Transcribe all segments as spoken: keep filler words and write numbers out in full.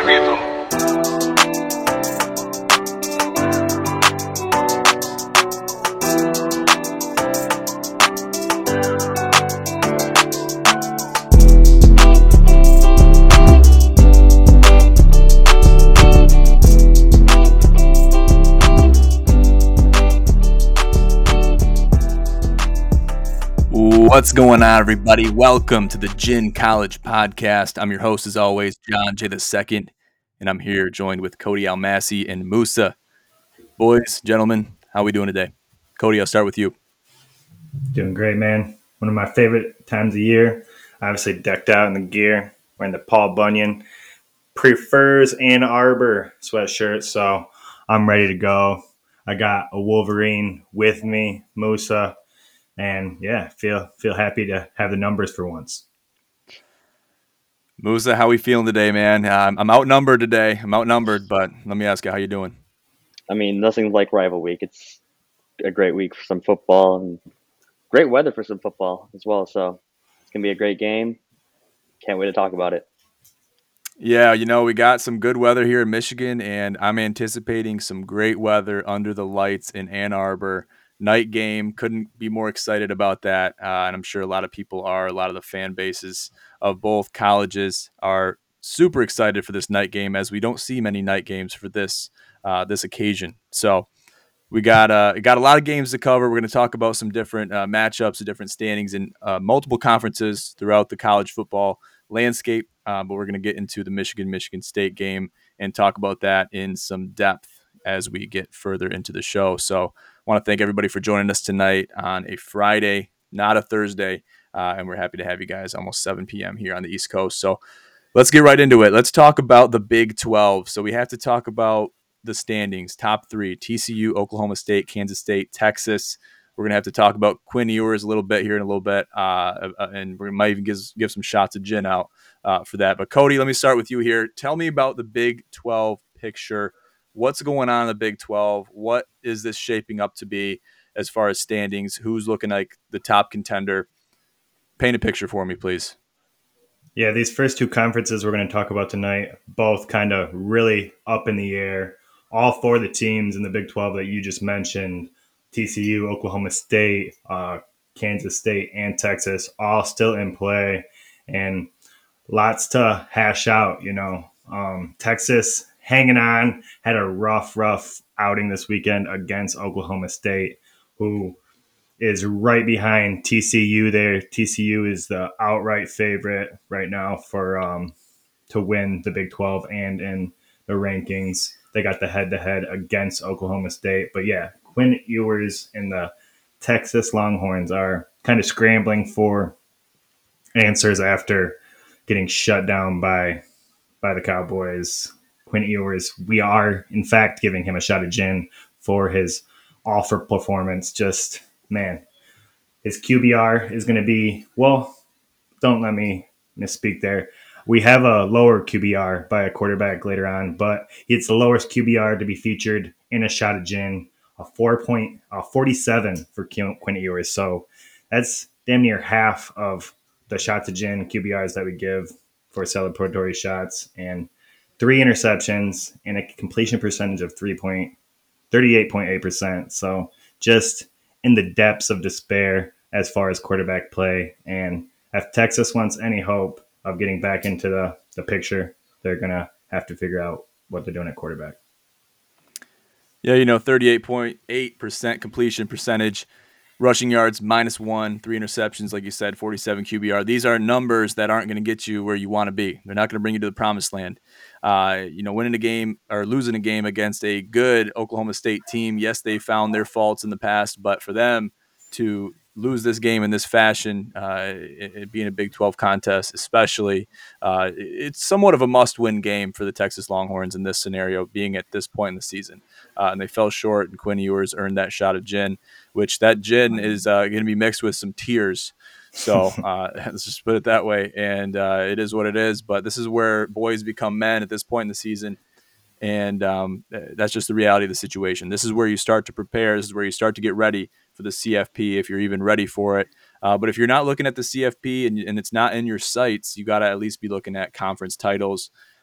movimiento. What's going on, everybody? Welcome to the Gin College Podcast. I'm your host, as always, John J. the Second, and I'm here joined with Cody Almasi and Musa. Boys, gentlemen, how are we doing today? Cody, I'll start with you. Doing great, man. One of my favorite times of year. Obviously decked out in the gear, wearing the Paul Bunyan Prefers Ann Arbor sweatshirt, so I'm ready to go. I got a Wolverine with me, Musa, and yeah, feel feel happy to have the numbers for once. Musa, how we feeling today, man? Um, I'm outnumbered today. I'm outnumbered, but let me ask you, how you doing? I mean, nothing like rival week. It's a great week for some football and great weather for some football as well. So it's going to be a great game. Can't wait to talk about it. Yeah, you know, we got some good weather here in Michigan, and I'm anticipating some great weather under the lights in Ann Arbor. Night game, couldn't be more excited about that. Uh, and I'm sure a lot of people are. A lot of the fan bases of both colleges are super excited for this night game, as we don't see many night games for this uh, this occasion. So we got uh, got a lot of games to cover. We're going to talk about some different uh, matchups and different standings in uh, multiple conferences throughout the college football landscape. Uh, but we're going to get into the Michigan-Michigan State game and talk about that in some depth as we get further into the show. So I want to thank everybody for joining us tonight on a Friday, not a Thursday. Uh, and we're happy to have you guys almost seven p.m. here on the East Coast. So let's get right into it. Let's talk about the Big twelve. So we have to talk about the standings, top three: T C U, Oklahoma State, Kansas State, Texas. We're gonna have to talk about Quinn Ewers a little bit here in a little bit, uh, and we might even give give some shots of gin out uh, for that. But Cody, let me start with you here. Tell me about the Big twelve picture. What's going on in the Big twelve? What is this shaping up to be as far as standings? Who's looking like the top contender? Paint a picture for me, please. Yeah, these first two conferences we're going to talk about tonight, both kind of really up in the air. All four of the teams in the Big twelve that you just mentioned, T C U, Oklahoma State, uh, Kansas State, and Texas, all still in play, and lots to hash out. You know, um, Texas hanging on, had a rough, rough outing this weekend against Oklahoma State, who is right behind T C U there. T C U is the outright favorite right now for um, to win the Big twelve and in the rankings. They got the head-to-head against Oklahoma State. But yeah, Quinn Ewers and the Texas Longhorns are kind of scrambling for answers after getting shut down by by the Cowboys. Quinn Ewers, we are, in fact, giving him a shot of gin for his offer performance. Just, man, his Q B R is going to be, well, don't let me misspeak there. We have a lower Q B R by a quarterback later on, but it's the lowest Q B R to be featured in a shot of gin, a four point forty-seven for Quinn Ewers. So that's damn near half of the shots of gin Q B Rs that we give for celebratory shots, and three interceptions and a completion percentage of three point thirty-eight point eight percent. So just in the depths of despair as far as quarterback play. And if Texas wants any hope of getting back into the, the picture, they're going to have to figure out what they're doing at quarterback. Yeah, you know, thirty-eight point eight percent completion percentage, rushing yards minus one, three interceptions, like you said, forty-seven Q B R. These are numbers that aren't going to get you where you want to be. They're not going to bring you to the promised land. Uh, you know, winning a game or losing a game against a good Oklahoma State team, yes, they found their faults in the past, but for them to lose this game in this fashion, uh, it, it being a Big twelve contest, especially, uh, it's somewhat of a must-win game for the Texas Longhorns in this scenario, being at this point in the season. Uh, and they fell short, and Quinn Ewers earned that shot of gin, which that gin is uh, going to be mixed with some tears. So uh, let's just put it that way. And uh, it is what it is. But this is where boys become men at this point in the season. And um, that's just the reality of the situation. This is where you start to prepare. This is where you start to get ready for the C F P, if you're even ready for it. Uh, but if you're not looking at the C F P and, and it's not in your sights, you got to at least be looking at conference titles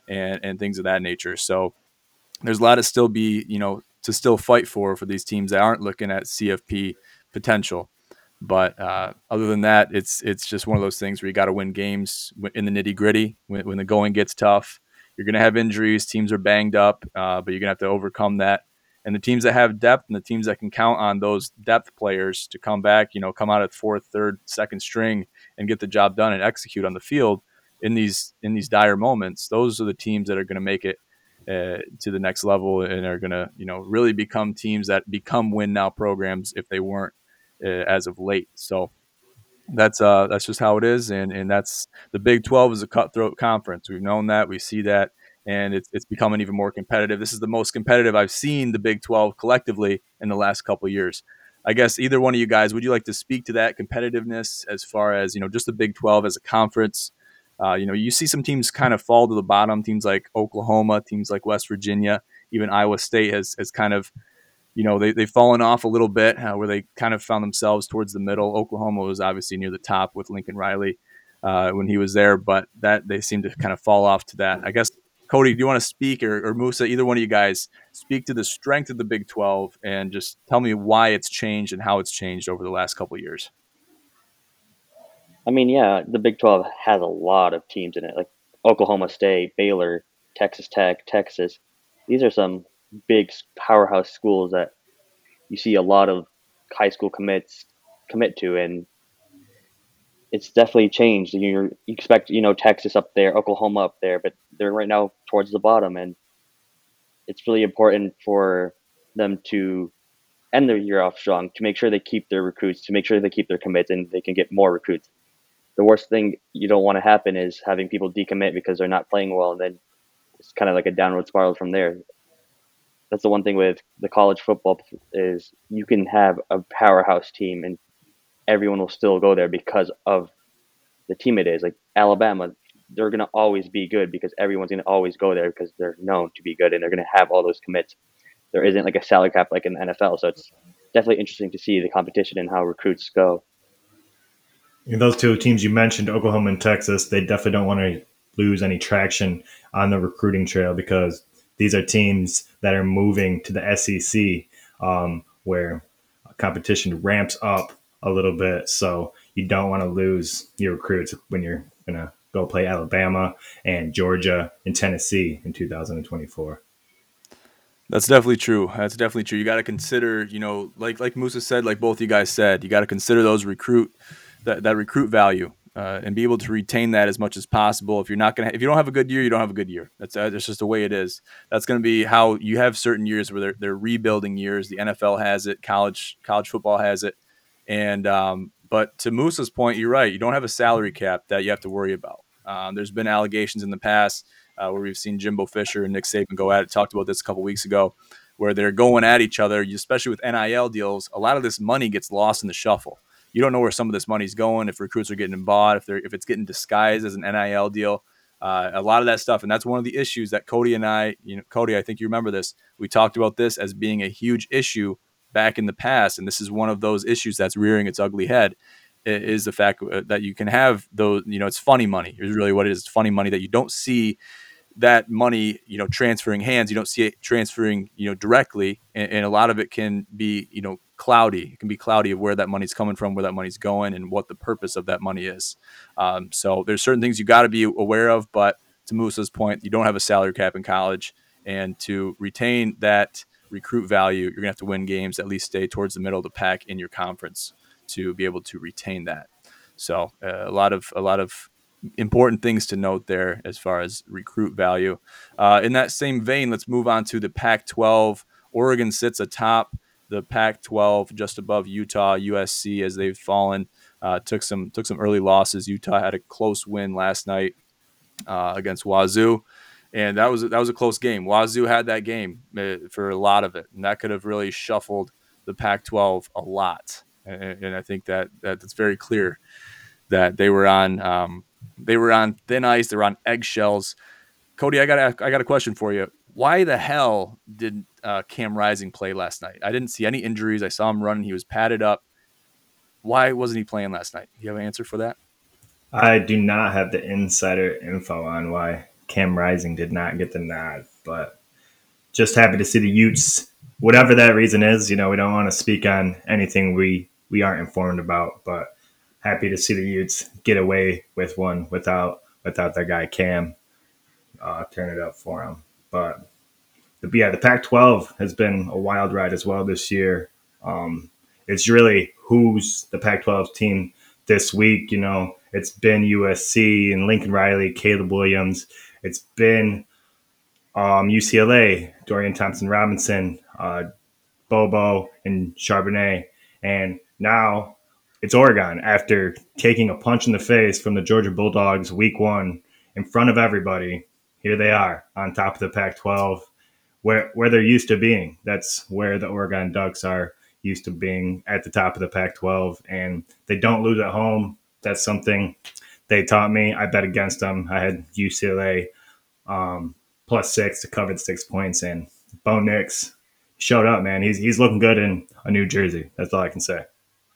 and and things of that nature. So there's a lot to still be, you know, to still fight for for these teams that aren't looking at C F P potential. But uh, other than that, it's it's just one of those things where you got to win games in the nitty gritty when, when the going gets tough. You're going to have injuries. Teams are banged up, uh, but you're going to have to overcome that. And the teams that have depth and the teams that can count on those depth players to come back, you know, come out at fourth, third, second string and get the job done and execute on the field in these in these dire moments. Those are the teams that are going to make it uh, to the next level and are going to, you know, really become teams that become win now programs if they weren't uh, as of late. So that's uh that's just how it is, and and that's the Big twelve is a cutthroat conference. We've known that, we see that, and it's it's becoming even more competitive. This is the most competitive I've seen the Big twelve collectively in the last couple of years. I guess either one of you guys, would you like to speak to that competitiveness as far as, you know, just the Big twelve as a conference? Uh, you know, you see some teams kind of fall to the bottom, teams like Oklahoma, teams like West Virginia, even Iowa State has has kind of, you know, they, they've fallen off a little bit uh, where they kind of found themselves towards the middle. Oklahoma was obviously near the top with Lincoln Riley uh, when he was there, but that they seem to kind of fall off to that. I guess, Cody, do you want to speak, or, or Musa, either one of you guys, speak to the strength of the Big twelve and just tell me why it's changed and how it's changed over the last couple of years? I mean, yeah, the Big twelve has a lot of teams in it, like Oklahoma State, Baylor, Texas Tech, Texas. These are some big powerhouse schools that you see a lot of high school commits commit to, and it's definitely changed. You're, you expect, you know, Texas up there, Oklahoma up there, but they're right now towards the bottom, and it's really important for them to end their year off strong, to make sure they keep their recruits, to make sure they keep their commits, and they can get more recruits. The worst thing you don't want to happen is having people decommit because they're not playing well, and then it's kind of like a downward spiral from there. That's the one thing with the college football is you can have a powerhouse team and everyone will still go there because of the team it is. Like Alabama, they're going to always be good because everyone's going to always go there because they're known to be good and they're going to have all those commits. There isn't like a salary cap like in the N F L, so it's definitely interesting to see the competition and how recruits go. And those two teams you mentioned, Oklahoma and Texas, they definitely don't want to lose any traction on the recruiting trail because these are teams that are moving to the S E C, um, where competition ramps up a little bit. So you don't want to lose your recruits when you're going to go play Alabama and Georgia and Tennessee in two thousand twenty-four. That's definitely true. That's definitely true. You got to consider, you know, like like Musa said, like both you guys said, you got to consider those recruit that that recruit value uh, and be able to retain that as much as possible. If you're not gonna, if you don't have a good year, you don't have a good year. That's uh, that's just the way it is. That's going to be how you have certain years where they're they're rebuilding years. The N F L has it, college college football has it, and um, but to Musa's point, you're right. You don't have a salary cap that you have to worry about. Um, there's been allegations in the past uh, where we've seen Jimbo Fisher and Nick Saban go at it. Talked about this a couple weeks ago, where they're going at each other, especially with N I L deals. A lot of this money gets lost in the shuffle. You don't know where some of this money's going, if recruits are getting bought, if they're if it's getting disguised as an N I L deal. Uh, a lot of that stuff, and that's one of the issues that Cody and I, you know, Cody, I think you remember this. We talked about this as being a huge issue back in the past, and this is one of those issues that's rearing its ugly head. Is the fact that you can have those, you know, it's funny money. Is really what it is. It's funny money that you don't see that money, you know, transferring hands. You don't see it transferring, you know, directly, and, and a lot of it can be, you know, cloudy. It can be cloudy of where that money's coming from, where that money's going, and what the purpose of that money is. Um, so there's certain things you got to be aware of. But to Musa's point, you don't have a salary cap in college, and to retain that recruit value, you're gonna have to win games, at least stay towards the middle of the pack in your conference to be able to retain that. So uh, a lot of a lot of important things to note there as far as recruit value. Uh, in that same vein, let's move on to the Pac twelve. Oregon sits atop the Pac twelve, just above Utah, U S C, as they've fallen. Uh, took some took some early losses. Utah had a close win last night uh, against Wazoo, and that was that was a close game. Wazoo had that game uh, for a lot of it, and that could have really shuffled the Pac twelve a lot. And, and I think that, that that's very clear that they were on um, they were on thin ice. They were on eggshells. Cody, I got a, I got a question for you. Why the hell did uh, Cam Rising play last night? I didn't see any injuries. I saw him running. He was padded up. Why wasn't he playing last night? Do you have an answer for that? I do not have the insider info on why Cam Rising did not get the nod, but just happy to see the Utes, whatever that reason is. You know, we don't want to speak on anything we, we aren't informed about, but happy to see the Utes get away with one without without their guy Cam uh, turn it up for him. But yeah, the Pac twelve has been a wild ride as well this year. Um, it's really who's the Pac twelve team this week. You know, it's been U S C and Lincoln Riley, Caleb Williams. It's been um, U C L A, Dorian Thompson Robinson, uh, Bobo, and Charbonnet. And now it's Oregon after taking a punch in the face from the Georgia Bulldogs week one in front of everybody. Here they are on top of the Pac twelve where where they're used to being. That's where the Oregon Ducks are used to being, at the top of the Pac twelve, and they don't lose at home. That's something they taught me. I bet against them. I had U C L A um, plus six to cover six points, and Bo Nix showed up, man. He's he's looking good in a New Jersey. That's all I can say.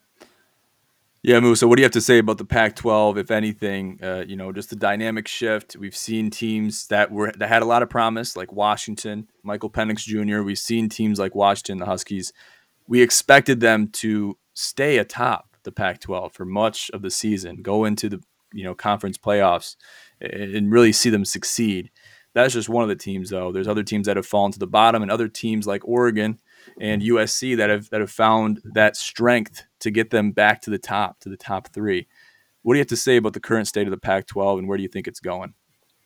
Yeah, Moo. So, what do you have to say about the Pac twelve, if anything? Uh, you know, just the dynamic shift. We've seen teams that were that had a lot of promise, like Washington, Michael Penix Junior We've seen teams like Washington, the Huskies. We expected them to stay atop the Pac twelve for much of the season, go into the you know conference playoffs, and really see them succeed. That's just one of the teams, though. There's other teams that have fallen to the bottom, and other teams like Oregon and U S C that have that have found that strength to get them back to the top, to the top three. What do you have to say about the current state of the Pac twelve, and where do you think it's going?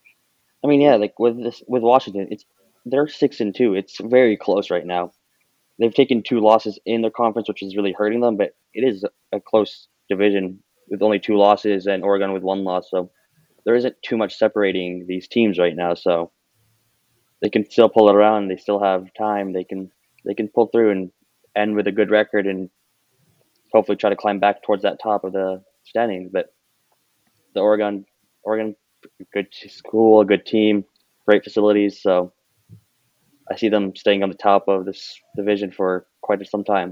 I mean, yeah, like with this with Washington, it's they're six and two. It's very close right now. They've taken two losses in their conference, which is really hurting them. But it is a close division with only two losses, and Oregon with one loss. So there isn't too much separating these teams right now. So they can still pull it around. They still have time. They can they can pull through and end with a good record and hopefully try to climb back towards that top of the standings. But the Oregon Oregon good school, good team, great facilities. So I see them staying on the top of this division for quite some time.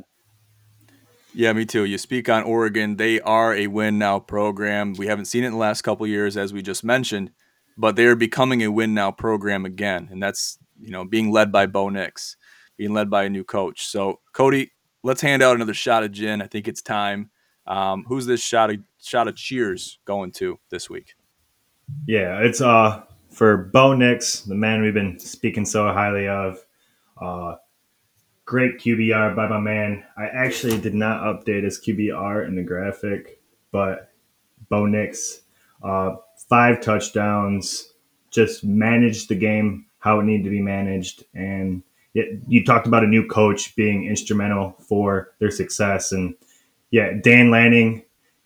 Yeah, me too. You speak on Oregon. They are a win now program. We haven't seen it in the last couple of years, as we just mentioned, but they are becoming a win now program again. And that's, you know, being led by Bo Nix, being led by a new coach. So, Cody, let's hand out another shot of gin. I think it's time. Um, who's this shot of, shot of cheers going to this week? Yeah, it's uh for Bo Nix, the man we've been speaking so highly of. Uh, great Q B R by my man. I actually did not update his Q B R in the graphic, but Bo Nix, uh, five touchdowns, just managed the game how it needed to be managed. And it, you talked about a new coach being instrumental for their success. And yeah, Dan Lanning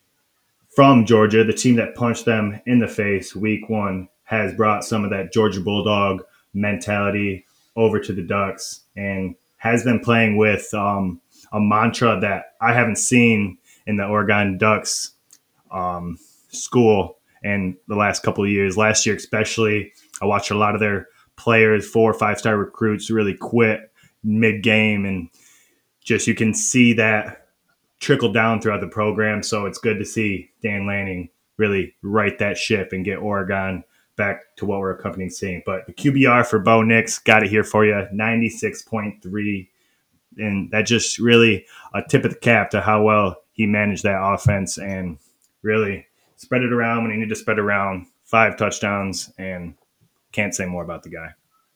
from Georgia, the team that punched them in the face week one, has brought some of that Georgia Bulldog mentality over to the Ducks and has been playing with um, a mantra that I haven't seen in the Oregon Ducks um, school in the last couple of years. Last year, especially, I watched a lot of their players, four or five star recruits, really quit mid game, and just you can see that trickle down throughout the program. So it's good to see Dan Lanning really right that ship and get Oregon back to what we're accompanying seeing. But the Q B R for Bo Nix, got it here for you, ninety-six point three. And that just really a tip of the cap to how well he managed that offense and really spread it around when he needed to spread it around. Five touchdowns, and can't say more about the guy.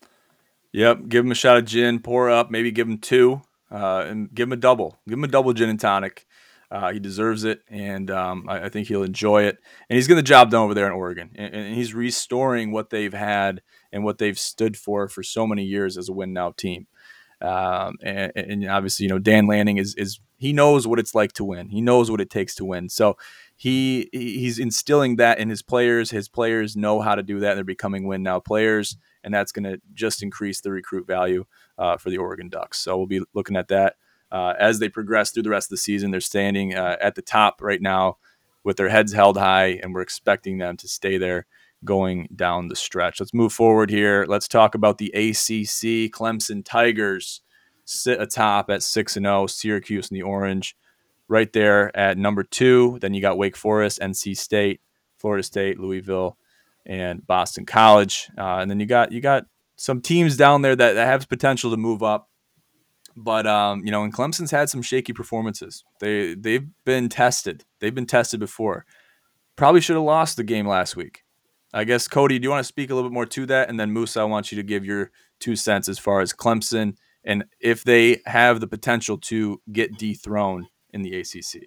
Yep, give him a shot of gin, pour up, maybe give him two, uh, and give him a double. Give him a double gin and tonic. Uh, he deserves it, and um, I, I think he'll enjoy it. And he's getting the job done over there in Oregon, and, and he's restoring what they've had and what they've stood for for so many years as a win now team. Um, and, and obviously, you know, Dan Lanning is is he knows what it's like to win. He knows what it takes to win. So he he's instilling that in his players. His players know how to do that. They're becoming win now players, and that's going to just increase the recruit value uh, for the Oregon Ducks. So we'll be looking at that uh, as they progress through the rest of the season. They're standing uh, at the top right now with their heads held high, and we're expecting them to stay there going down the stretch. Let's move forward here. Let's talk about the A C C. Clemson Tigers sit atop at six and oh. Syracuse in the orange right there at number two. Then you got Wake Forest, N C State, Florida State, Louisville, and Boston College. Uh, and then you got you got some teams down there that, that have potential to move up. But um, you know, and Clemson's had some shaky performances. They they've been tested. They've been tested before. Probably should have lost the game last week. I guess, Cody, do you want to speak a little bit more to that? And then Musa, I want you to give your two cents as far as Clemson and if they have the potential to get dethroned in the A C C.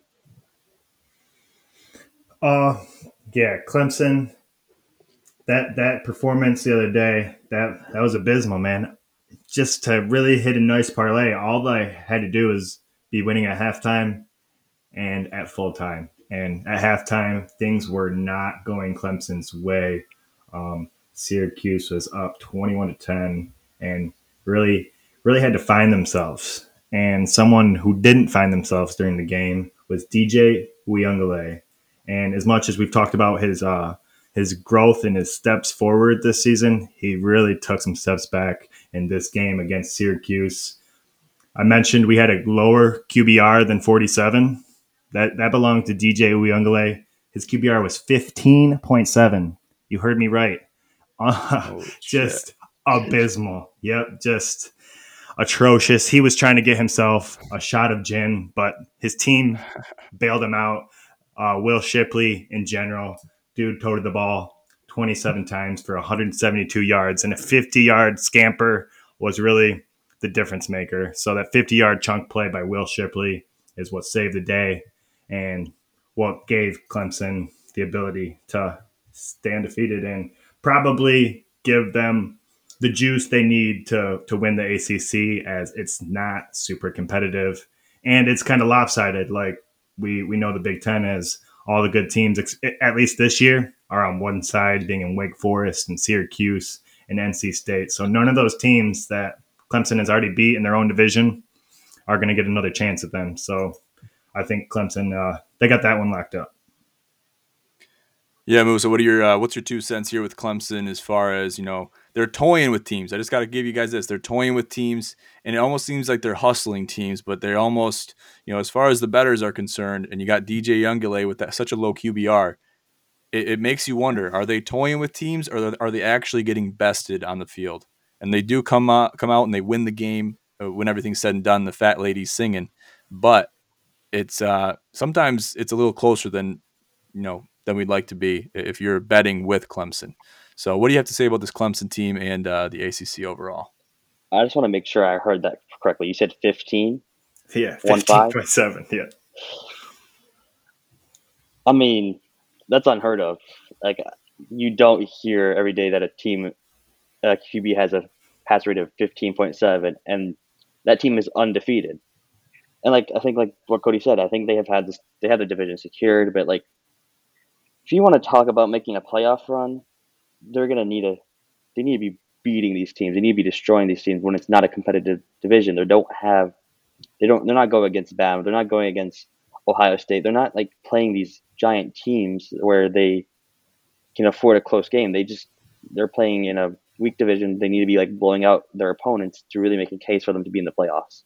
Uh, yeah, Clemson. That that performance the other day, that that was abysmal, man. Just to really hit a nice parlay, all I had to do was be winning at halftime and at full time. And at halftime, things were not going Clemson's way. Um, Syracuse was up twenty-one to ten and really, really had to find themselves. And someone who didn't find themselves during the game was D J Uyunglele. And as much as we've talked about his uh, his growth and his steps forward this season, he really took some steps back in this game against Syracuse. I mentioned we had a lower Q B R than forty-seven. That that belonged to D J Uyunglele. His Q B R was fifteen point seven. You heard me right. Uh, just abysmal. Yep, just atrocious. He was trying to get himself a shot of gin, but his team bailed him out. Uh, Will Shipley, in general, dude toted the ball twenty-seven times for one hundred seventy-two yards, and a fifty-yard scamper was really the difference maker. So that fifty-yard chunk play by Will Shipley is what saved the day and what gave Clemson the ability to stay undefeated and probably give them the juice they need to to win the A C C, as it's not super competitive and it's kind of lopsided. Like we we know the Big Ten is all the good teams, at least this year, are on one side, being in Wake Forest and Syracuse and N C State. So none of those teams that Clemson has already beat in their own division are going to get another chance at them. So I think Clemson, uh, they got that one locked up. Yeah, Musa, what are your uh, what's your two cents here with Clemson as far as, you know, they're toying with teams. I just got to give you guys this. They're toying with teams, and it almost seems like they're hustling teams, but they're almost, you know, as far as the bettors are concerned, and you got D J Uyunglele with that such a low Q B R, it, it makes you wonder, are they toying with teams or are they actually getting bested on the field? And they do come out, come out and they win the game uh, when everything's said and done, the fat lady's singing. But it's uh, sometimes it's a little closer than, you know, than we'd like to be if you're betting with Clemson. So what do you have to say about this Clemson team and uh, the A C C overall? I just want to make sure I heard that correctly. You said fifteen? Yeah, fifteen point seven. Yeah. I mean, that's unheard of. Like, you don't hear every day that a team, uh, Q B has a pass rate of fifteen point seven, and that team is undefeated. And like I think, like what Cody said, I think they have had this. They have the division secured, but like, if you want to talk about making a playoff run, they're gonna need a. They need to be beating these teams. They need to be destroying these teams when it's not a competitive division. They don't have. They don't. They're not going against Bama. They're not going against Ohio State. They're not like playing these giant teams where they can afford a close game. They just they're playing in a weak division. They need to be like blowing out their opponents to really make a case for them to be in the playoffs.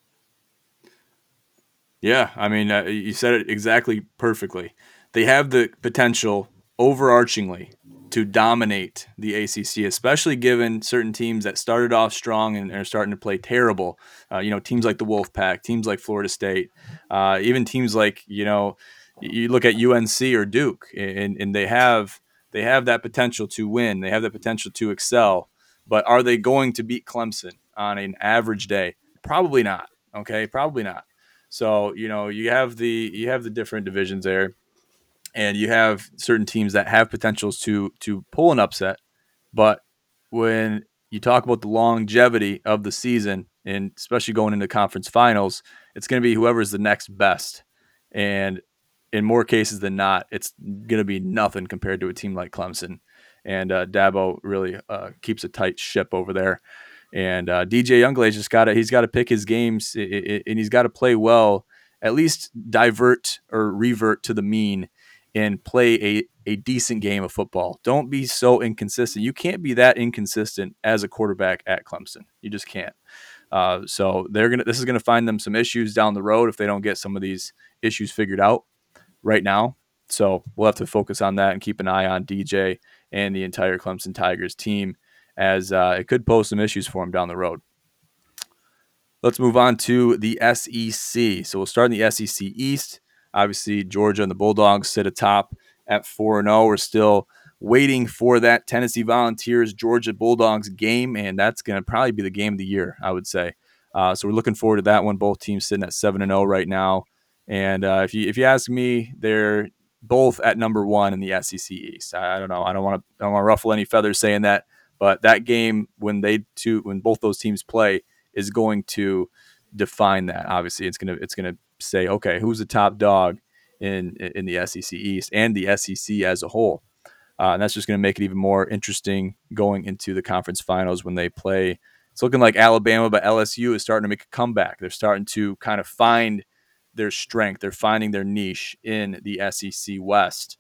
Yeah, I mean, uh, you said it exactly perfectly. They have the potential, overarchingly, to dominate the A C C, especially given certain teams that started off strong and are starting to play terrible. Uh, you know, teams like the Wolfpack, teams like Florida State, uh, even teams like, you know, you look at U N C or Duke, and, and they have they have that potential to win. They have the potential to excel. But are they going to beat Clemson on an average day? Probably not. Okay, probably not. So, you know, you have the you have the different divisions there, and you have certain teams that have potentials to to pull an upset. But when you talk about the longevity of the season, and especially going into conference finals, it's going to be whoever's the next best. And in more cases than not, it's going to be nothing compared to a team like Clemson. And uh, Dabo really uh, keeps a tight ship over there. And uh, D J Uyunglele's just got to he's got to pick his games, and he's got to play well, at least divert or revert to the mean and play a, a decent game of football. Don't be so inconsistent. You can't be that inconsistent as a quarterback at Clemson. You just can't. Uh, so they're gonna this is gonna find them some issues down the road if they don't get some of these issues figured out right now. So we'll have to focus on that and keep an eye on D J and the entire Clemson Tigers team, as uh, it could pose some issues for them down the road. Let's move on to the S E C. So we'll start in the S E C East. Obviously, Georgia and the Bulldogs sit atop at four and oh. We're still waiting for that Tennessee Volunteers Georgia Bulldogs game, and that's going to probably be the game of the year, I would say. Uh, so we're looking forward to that one. Both teams sitting at seven and oh right now. And uh, if you if you ask me, they're both at number one in the S E C East. I, I don't know. I don't want to I don't want to ruffle any feathers saying that, but that game when they two when both those teams play is going to define that. Obviously, it's gonna it's gonna say, okay, who's the top dog in in the S E C East and the S E C as a whole, uh, and that's just going to make it even more interesting going into the conference finals when they play. It's looking like Alabama, but L S U is starting to make a comeback. They're starting to kind of find their strength. They're finding their niche in the S E C West.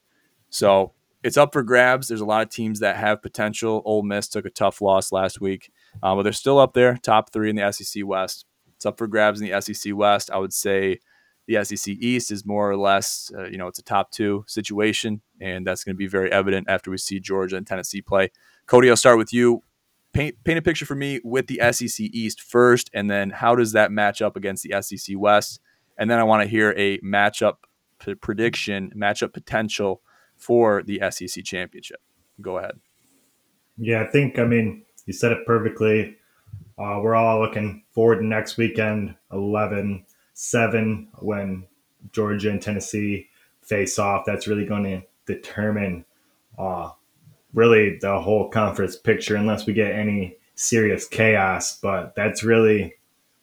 So it's up for grabs. There's a lot of teams that have potential. Ole Miss took a tough loss last week, uh, but they're still up there, top three in the S E C West. It's up for grabs in the S E C West. I would say the S E C East is more or less, uh, you know, it's a top two situation, and that's going to be very evident after we see Georgia and Tennessee play. Cody, I'll start with you. Paint, paint a picture for me with the S E C East first, and then how does that match up against the S E C West? And then I want to hear a matchup p- prediction, matchup potential for the S E C championship. Go ahead. Yeah, I think, I mean, you said it perfectly. Uh, we're all looking forward to next weekend, eleven seven, when Georgia and Tennessee face off. That's really going to determine uh, really the whole conference picture, unless we get any serious chaos. But that's really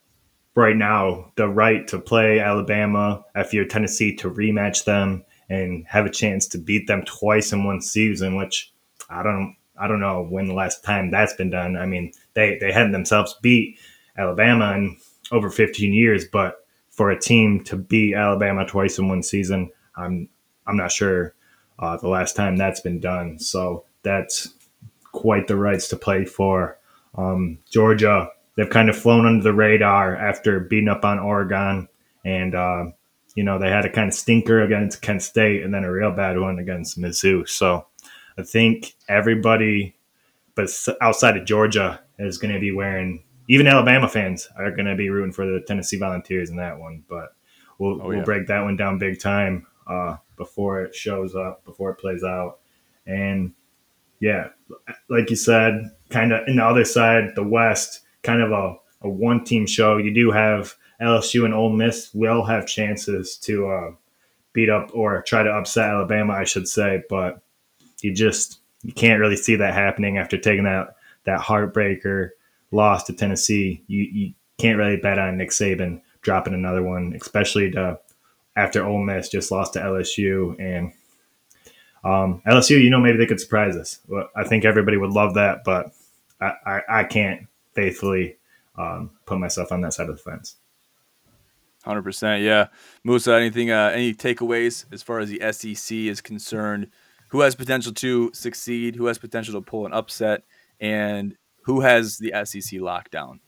right now the right to play Alabama, if you're Tennessee, to rematch them and have a chance to beat them twice in one season, which I don't I don't know when the last time that's been done. I mean, they, they hadn't themselves beat Alabama in over fifteen years, but for a team to beat Alabama twice in one season, I'm I'm not sure uh, the last time that's been done. So that's quite the rights to play for. Um, Georgia, they've kind of flown under the radar after beating up on Oregon, and uh, you know they had a kind of stinker against Kent State, and then a real bad one against Mizzou. So I think everybody, but outside of Georgia, is going to be wearing. Even Alabama fans are going to be rooting for the Tennessee Volunteers in that one. But we'll Oh, we'll yeah. break that one down big time uh, before it shows up, before it plays out, and yeah, like you said, kind of in the other side, the West, kind of a, a one team show. You do have L S U and Ole Miss will have chances to uh, beat up or try to upset Alabama, I should say, but you just you can't really see that happening after taking that that heartbreaker loss to Tennessee. You you can't really bet on Nick Saban dropping another one, especially to, after Ole Miss just lost to L S U. And um, L S U, you know, maybe they could surprise us. Well, I think everybody would love that, but I, I, I can't faithfully um, put myself on that side of the fence. one hundred percent, yeah. Musa, anything, uh, any takeaways as far as the S E C is concerned? Who has potential to succeed? Who has potential to pull an upset? And who has the S E C lockdown?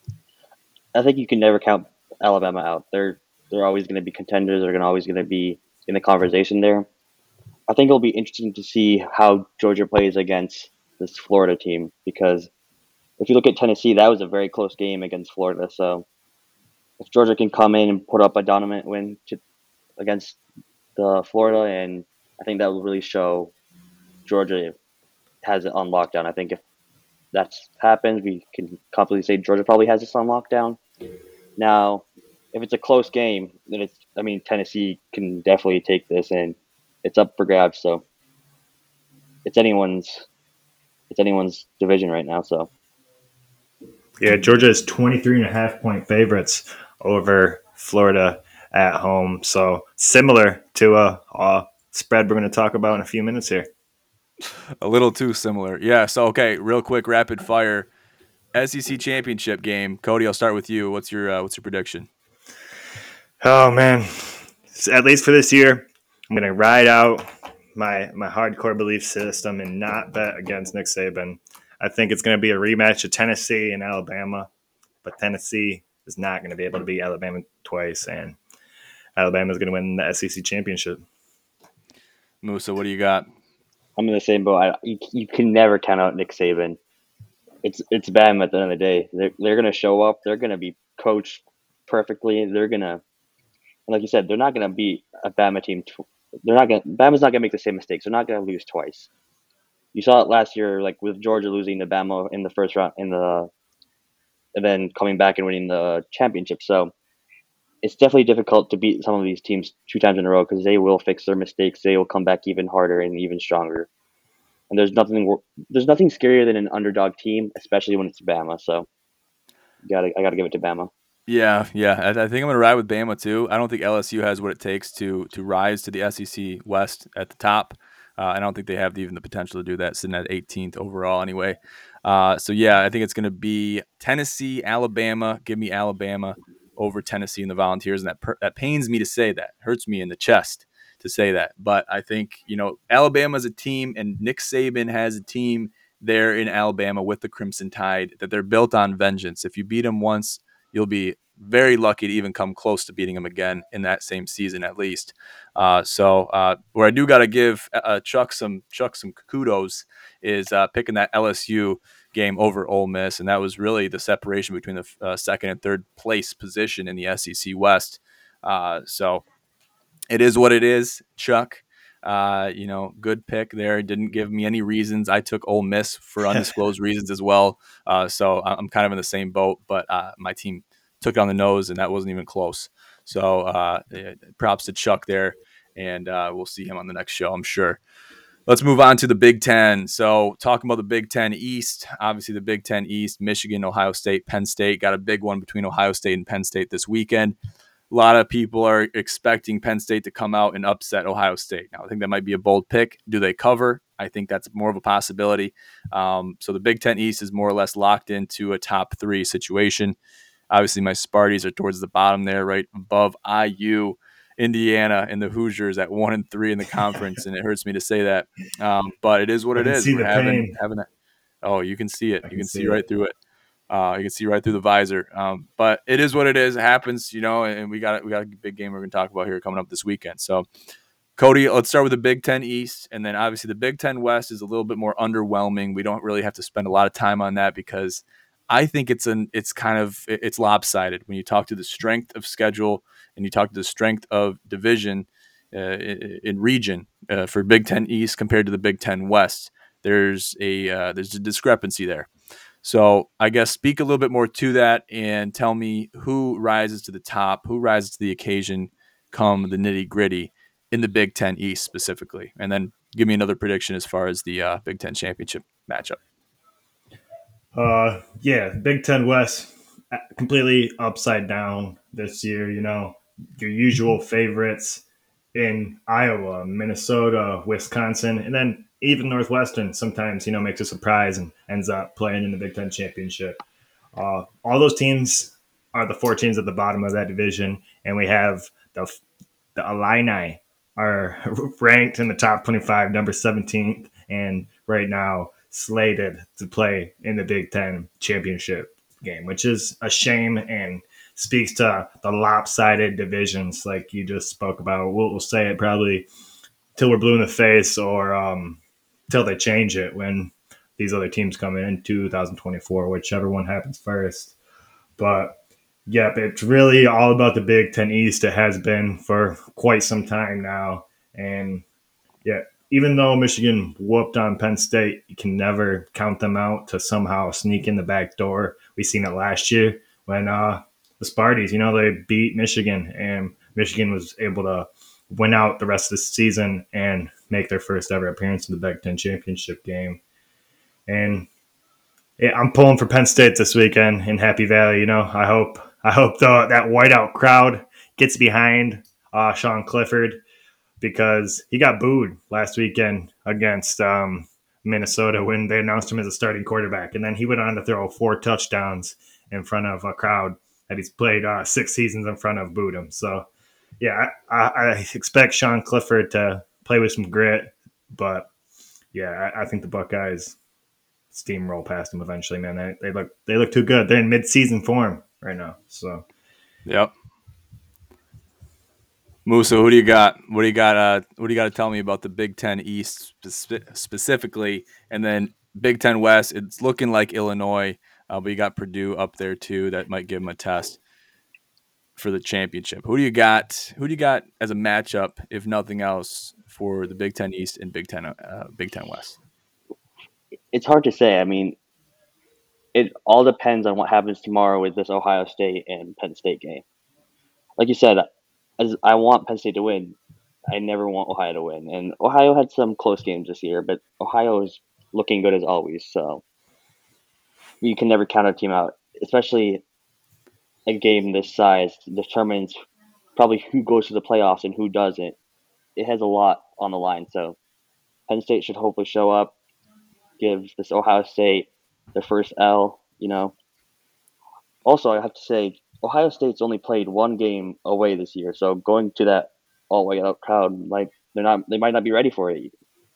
I think you can never count Alabama out. They're they're always going to be contenders. They're going to always going to be in the conversation there. I think it'll be interesting to see how Georgia plays against this Florida team, because if you look at Tennessee, that was a very close game against Florida. So if Georgia can come in and put up a dominant win to, against the Florida, and I think that will really show Georgia has it on lockdown. I think if that's happened, we can confidently say Georgia probably has this on lockdown. Now, if it's a close game, then it's I mean Tennessee can definitely take this, and it's up for grabs. So it's anyone's it's anyone's division right now. So Yeah, Georgia is twenty-three and a half point favorites over Florida at home. So similar to a, a spread we're going to talk about in a few minutes here. A little too similar. Yeah, so, okay, real quick, rapid fire. S E C championship game. Cody, I'll start with you. What's your uh, what's your prediction? Oh, man. At least for this year, I'm going to ride out my my hardcore belief system and not bet against Nick Saban. I think it's going to be a rematch of Tennessee and Alabama, but Tennessee is not going to be able to beat Alabama twice, and Alabama is going to win the S E C championship. Musa, what do you got? I'm in the same boat. I, you, you can never count out Nick Saban. It's it's Bama at the end of the day. They're they're gonna show up. They're gonna be coached perfectly. They're gonna, like you said, they're not gonna beat a Bama team. Tw- they're not gonna. Bama's not gonna make the same mistakes. They're not gonna lose twice. You saw it last year, like with Georgia losing to Bama in the first round, in the and then coming back and winning the championship. So it's definitely difficult to beat some of these teams two times in a row because they will fix their mistakes. They will come back even harder and even stronger. And there's nothing wor- there's nothing scarier than an underdog team, especially when it's Bama. So got to I got to give it to Bama. Yeah, yeah. I, I think I'm going to ride with Bama too. I don't think L S U has what it takes to to rise to the S E C West at the top. Uh, I don't think they have even the potential to do that, sitting at eighteenth overall anyway. Uh, so yeah, I think it's going to be Tennessee, Alabama. Give me Alabama over Tennessee and the Volunteers, and that per- that pains me to say that. Hurts me in the chest to say that. But I think you know Alabama's a team, and Nick Saban has a team there in Alabama with the Crimson Tide that they're built on vengeance. If you beat them once, you'll be very lucky to even come close to beating them again in that same season at least. Uh, so uh, where I do got to give uh, Chuck some Chuck some kudos is uh, picking that L S U game over Ole Miss, and that was really the separation between the uh, second and third place position in the S E C West. Uh, so it is what it is, Chuck. Uh, you know, good pick there. Didn't give me any reasons. I took Ole Miss for undisclosed reasons as well. Uh, so I'm kind of in the same boat, but uh, my team took it on the nose, and that wasn't even close. So uh, yeah, props to Chuck there, and uh, we'll see him on the next show, I'm sure. Let's move on to the Big Ten. So, talking about the Big Ten East, obviously the Big Ten East, Michigan, Ohio State, Penn State. Got a big one between Ohio State and Penn State this weekend. A lot of people are expecting Penn State to come out and upset Ohio State. Now, I think that might be a bold pick. Do they cover? I think that's more of a possibility. Um, so the Big Ten East is more or less locked into a top three situation. Obviously, my Sparties are towards the bottom there, right above I U, Indiana, and the Hoosiers at one and three in the conference, and it hurts me to say that, um, but it is what I it can is. see We're the having pain. having that. Oh, you can see it. I You can can see see right it. through it. Uh, you can see right through the visor. Um, but it is what it is. It happens, you know. And we got we got a big game we're going to talk about here coming up this weekend. So, Cody, let's start with the Big Ten East, and then obviously the Big Ten West is a little bit more underwhelming. We don't really have to spend a lot of time on that because I think it's an it's kind of it's lopsided when you talk to the strength of schedule and you talk to the strength of division uh, in region uh, for Big Ten East compared to the Big Ten West. There's a uh, there's a discrepancy there. So I guess speak a little bit more to that and tell me who rises to the top, who rises to the occasion come the nitty gritty in the Big Ten East specifically. And then give me another prediction as far as the uh, Big Ten championship matchup. Uh, yeah, Big Ten West uh, completely upside down this year. You know, your usual favorites in Iowa, Minnesota, Wisconsin, and then even Northwestern sometimes, you know, makes a surprise and ends up playing in the Big Ten championship. Uh, all those teams are the four teams at the bottom of that division, and we have the the Illini are ranked in the top twenty-five, number seventeenth, and right now slated to play in the Big Ten championship game, which is a shame and speaks to the lopsided divisions like you just spoke about. We'll, we'll say it probably till we're blue in the face or um, till they change it when these other teams come in in two thousand twenty-four, whichever one happens first. But yep, it's really all about the Big Ten East. It has been for quite some time now. And yeah, even though Michigan whooped on Penn State, you can never count them out to somehow sneak in the back door. We seen it last year when uh, the Sparties, you know, they beat Michigan and Michigan was able to win out the rest of the season and make their first ever appearance in the Big Ten championship game. And yeah, I'm pulling for Penn State this weekend in Happy Valley. You know, I hope I hope the, that whiteout crowd gets behind uh, Sean Clifford because he got booed last weekend against um, Minnesota when they announced him as a starting quarterback, and then he went on to throw four touchdowns in front of a crowd that he's played uh, six seasons in front of booed him. So yeah, I, I expect Sean Clifford to play with some grit, but yeah, I, I think the Buckeyes steamroll past them eventually. Man, they, they look they look too good. They're in mid season form right now. So Yep. Musa, who do you got? What do you got? Uh, what do you got to tell me about the Big Ten East spe- specifically, and then Big Ten West? It's looking like Illinois, uh, but you got Purdue up there too. That might give them a test for the championship. Who do you got? Who do you got as a matchup, if nothing else, for the Big Ten East and Big Ten uh, Big Ten West? It's hard to say. I mean, it all depends on what happens tomorrow with this Ohio State and Penn State game. Like you said, as I want Penn State to win, I never want Ohio to win. And Ohio had some close games this year, but Ohio is looking good as always. So you can never count a team out, especially a game this size determines probably who goes to the playoffs and who doesn't. It has a lot on the line. So Penn State should hopefully show up, give this Ohio State their first L, you know. Also, I have to say, Ohio State's only played one game away this year, so going to that all white out crowd might they're not they might not be ready for it.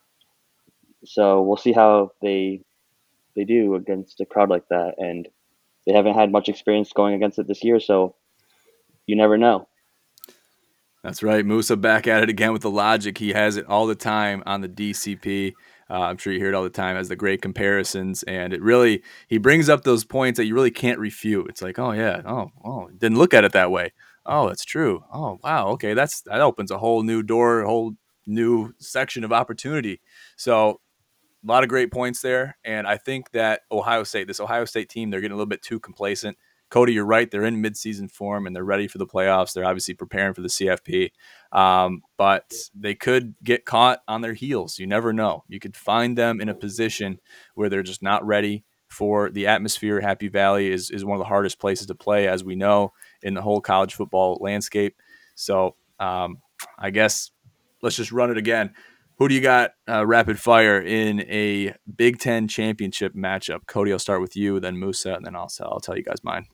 So we'll see how they they do against a crowd like that, and they haven't had much experience going against it this year, so you never know. That's right. Musa back at it again with the logic. He has it all the time on the D C P. Uh, I'm sure you hear it all the time as the great comparisons. And it really, he brings up those points that you really can't refute. It's like, oh, yeah. Oh, oh, didn't look at it that way. Oh, that's true. Oh, wow. Okay. That's, that opens a whole new door, a whole new section of opportunity. So a lot of great points there. And I think that Ohio State, this Ohio State team, they're getting a little bit too complacent. Cody, you're right. They're in midseason form and they're ready for the playoffs. They're obviously preparing for the C F P. Um, but they could get caught on their heels. You never know. You could find them in a position where they're just not ready for the atmosphere. Happy Valley is, is one of the hardest places to play, as we know, in the whole college football landscape. So um, I guess let's just run it again. Who do you got uh, rapid fire in a Big Ten championship matchup? Cody, I'll start with you, then Musa, and then I'll, I'll tell you guys mine.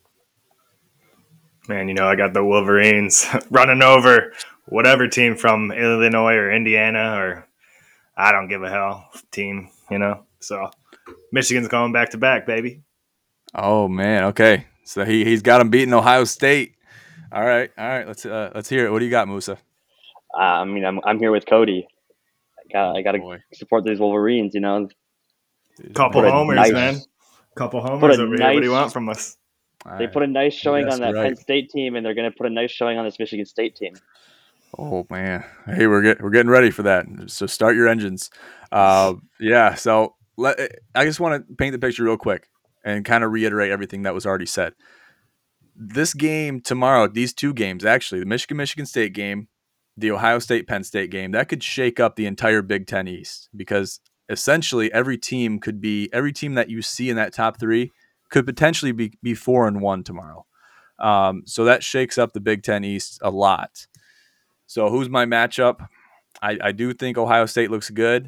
Man, you know, I got the Wolverines running over whatever team from Illinois or Indiana or I don't give a hell team, you know. So Michigan's going back to back, baby. Oh man, okay. So he he's got him beating Ohio State. All right, all right. Let's uh, let's hear it. What do you got, Musa? Uh, I mean, I'm I'm here with Cody. I got Oh I got to boy, support these Wolverines. You know, these Couple put a homers, Wolverines. man. nice Couple put a homers over here. What do you want nice from us? they I, put a nice I showing guess on you're that right. Penn State team, and they're going to put a nice showing on this Michigan State team. Oh man, hey, we're get, we're getting ready for that. So start your engines. Uh, yeah. So let I just want to paint the picture real quick and kind of reiterate everything that was already said. This game tomorrow, these two games, actually, the Michigan Michigan State game, the Ohio State Penn State game, that could shake up the entire Big Ten East because essentially every team could be every team that you see in that top three could potentially be be four and one tomorrow. Um, so that shakes up the Big Ten East a lot. So who's my matchup? I, I do think Ohio State looks good.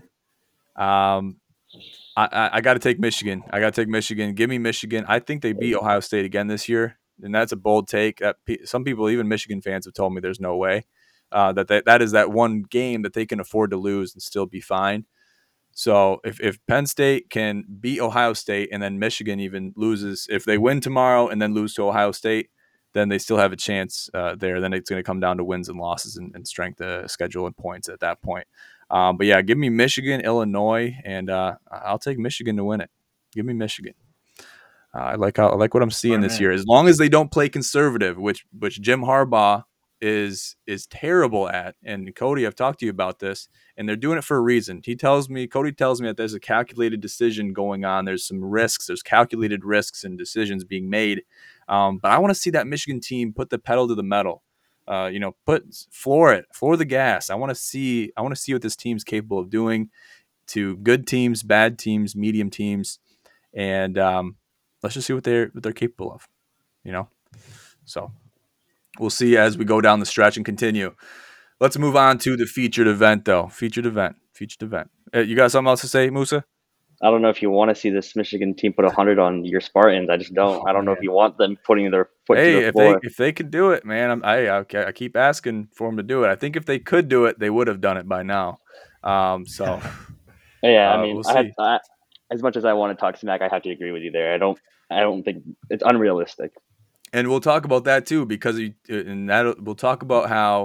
Um, I, I, I got to take Michigan. I got to take Michigan. Give me Michigan. I think they beat Ohio State again this year, and that's a bold take. That some people, even Michigan fans, have told me there's no way uh, that they, that is that one game that they can afford to lose and still be fine. So if, if Penn State can beat Ohio State and then Michigan even loses, if they win tomorrow and then lose to Ohio State, then they still have a chance uh, there. Then it's going to come down to wins and losses and, and strength of schedule and points at that point. Um, but yeah, give me Michigan, Illinois, and uh, I'll take Michigan to win it. Give me Michigan. Uh, I like how I like what I'm seeing Smart this man. year. As long as they don't play conservative, which which Jim Harbaugh is is terrible at. And Cody, I've talked to you about this, and they're doing it for a reason. He tells me, Cody tells me that there's a calculated decision going on. There's some risks. There's calculated risks and decisions being made. Um, but I want to see that Michigan team put the pedal to the metal. Uh, you know, put floor it, floor the gas. I want to see. I want to see what this team's capable of doing to good teams, bad teams, medium teams, and um, let's just see what they're what they're capable of. You know, so we'll see as we go down the stretch and continue. Let's move on to the featured event, though. Featured event, featured event. Uh, you got something else to say, Musa? I don't know if you want to see this Michigan team put a hundred on your Spartans. I just don't. Oh I don't know if man. you want them putting their foot to Hey, the if they floor. if they could do it, man, I'm, I I I keep asking for them to do it. I think if they could do it, they would have done it by now. Um, so Yeah, I uh, mean, we'll I have see. I, as much as I want to talk smack, I have to agree with you there. I don't. I don't think it's unrealistic. And we'll talk about that too because you, and that we'll talk about how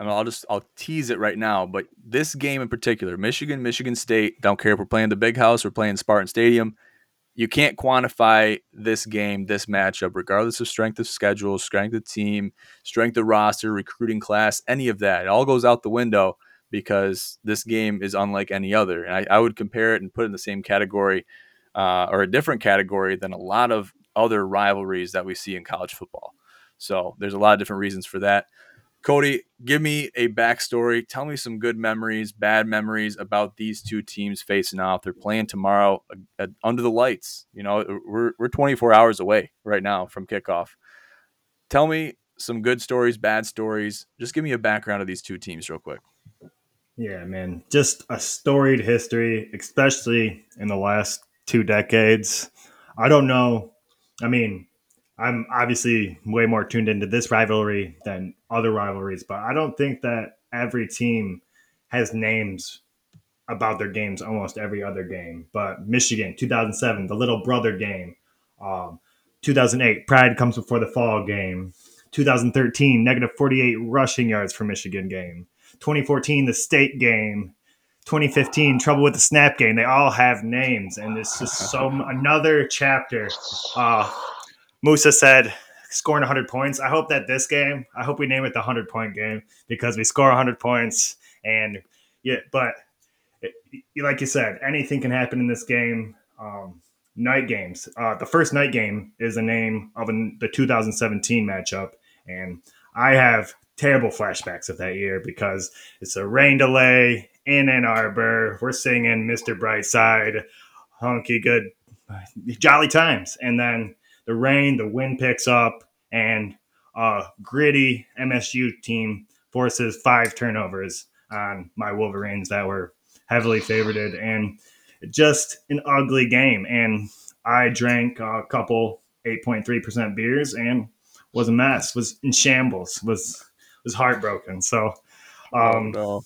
I mean, I'll just I'll tease it right now, but this game in particular, Michigan, Michigan State, don't care if we're playing the Big House or playing Spartan Stadium, you can't quantify this game, this matchup, regardless of strength of schedule, strength of team, strength of roster, recruiting class, any of that. It all goes out the window because this game is unlike any other. And I, I would compare it and put it in the same category uh, or a different category than a lot of other rivalries that we see in college football. So there's a lot of different reasons for that. Cody, give me a backstory. Tell me some good memories, bad memories about these two teams facing off. They're playing tomorrow uh, under the lights. You know, we're we're twenty-four hours away right now from kickoff. Tell me some good stories, bad stories. Just give me a background of these two teams real quick. Yeah, man. Just a storied history, especially in the last two decades. I don't know. I mean, I'm obviously way more tuned into this rivalry than other rivalries, but I don't think that every team has names about their games almost every other game. But Michigan, two thousand seven, the little brother game. Um, two thousand eight, Pride comes before the fall game. two thousand thirteen, negative forty-eight rushing yards for Michigan game. twenty fourteen, the state game. twenty fifteen, trouble with the snap game. They all have names, and it's just so another chapter. Uh, Musa said, scoring one hundred points. I hope that this game, I hope we name it the one hundred point game because we score one hundred points. And yeah, but it, like you said, anything can happen in this game. Um, night games. Uh, the first night game is the name of an, the two thousand seventeen matchup, and I have terrible flashbacks of that year because it's a rain delay in Ann Arbor. We're singing Mister Brightside, hunky good, jolly times, and then the rain, the wind picks up, and a gritty M S U team forces five turnovers on my Wolverines that were heavily favored, and just an ugly game. And I drank a couple eight point three percent beers and was a mess, was in shambles, was was heartbroken. So um, Oh,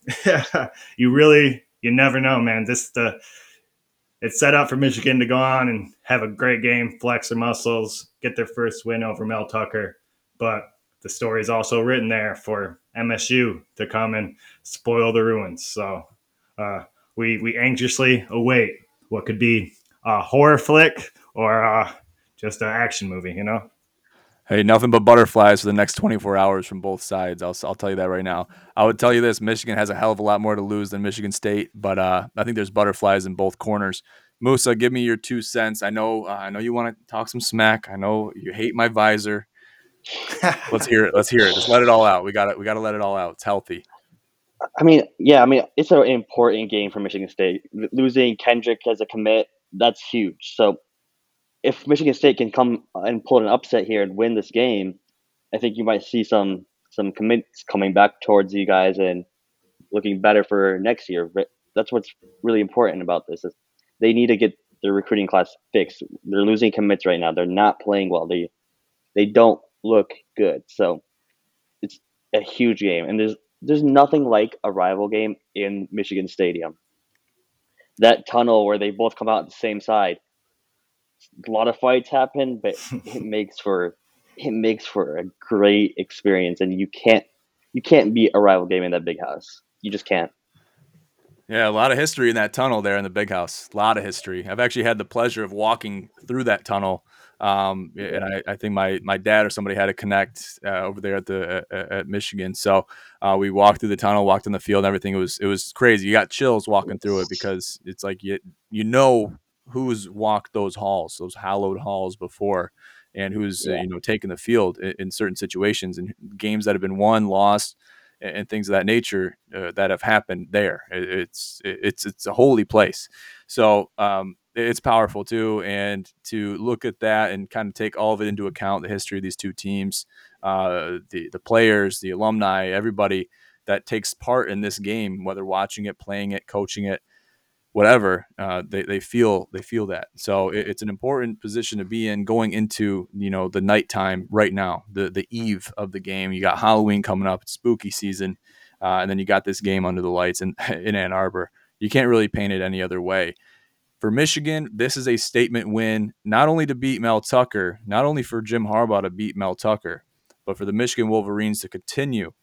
you really, you never know, man. This the it's set up for Michigan to go on and have a great game, flex their muscles, get their first win over Mel Tucker. But the story is also written there for M S U to come and spoil the ruins. So uh, we we anxiously await what could be a horror flick or uh, just an action movie, you know? hey, nothing but butterflies for the next twenty-four hours from both sides. I'll, I'll tell you that right now. I would tell you this: Michigan has a hell of a lot more to lose than Michigan State, but uh, I think there's butterflies in both corners. Musa, give me your two cents. I know, uh, I know you want to talk some smack. I know you hate my visor. Let's hear it. Let's hear it. Just let it all out. We got it. We got to let it all out. It's healthy. I mean, yeah, I mean, it's an important game for Michigan State. Losing Kendrick as a commit, that's huge. So if Michigan State can come and pull an upset here and win this game, I think you might see some some commits coming back towards you guys and looking better for next year. But that's what's really important about this is they need to get their recruiting class fixed. They're losing commits right now. They're not playing well. They they don't look good. So it's a huge game, and there's there's nothing like a rival game in Michigan Stadium. That tunnel where they both come out on the same side. A lot of fights happen, but it makes for it makes for a great experience, and you can't you can't beat a rival game in that big house. You just can't. Yeah, a lot of history in that tunnel there in the big house. A lot of history. I've actually had the pleasure of walking through that tunnel. Um, and I, I think my, my dad or somebody had to connect uh, over there at the uh, at Michigan. So uh, we walked through the tunnel, walked in the field, and everything. It was it was crazy. You got chills walking through it because it's like you you know who's walked those halls, those hallowed halls before, and who's uh, Yeah. you know taken the field in, in certain situations and games that have been won, lost, and things of that nature uh, that have happened there. It's it's it's a holy place, so um, it's powerful too. And to look at that and kind of take all of it into account, the history of these two teams, uh, the the players, the alumni, everybody that takes part in this game, whether watching it, playing it, coaching it, whatever, uh, they they feel they feel that. So it, it's an important position to be in going into you know the nighttime right now, the the eve of the game. You got Halloween coming up, it's spooky season, uh, and then you got this game under the lights in in Ann Arbor. You can't really paint it any other way. For Michigan, this is a statement win, not only to beat Mel Tucker, not only for Jim Harbaugh to beat Mel Tucker, but for the Michigan Wolverines to continue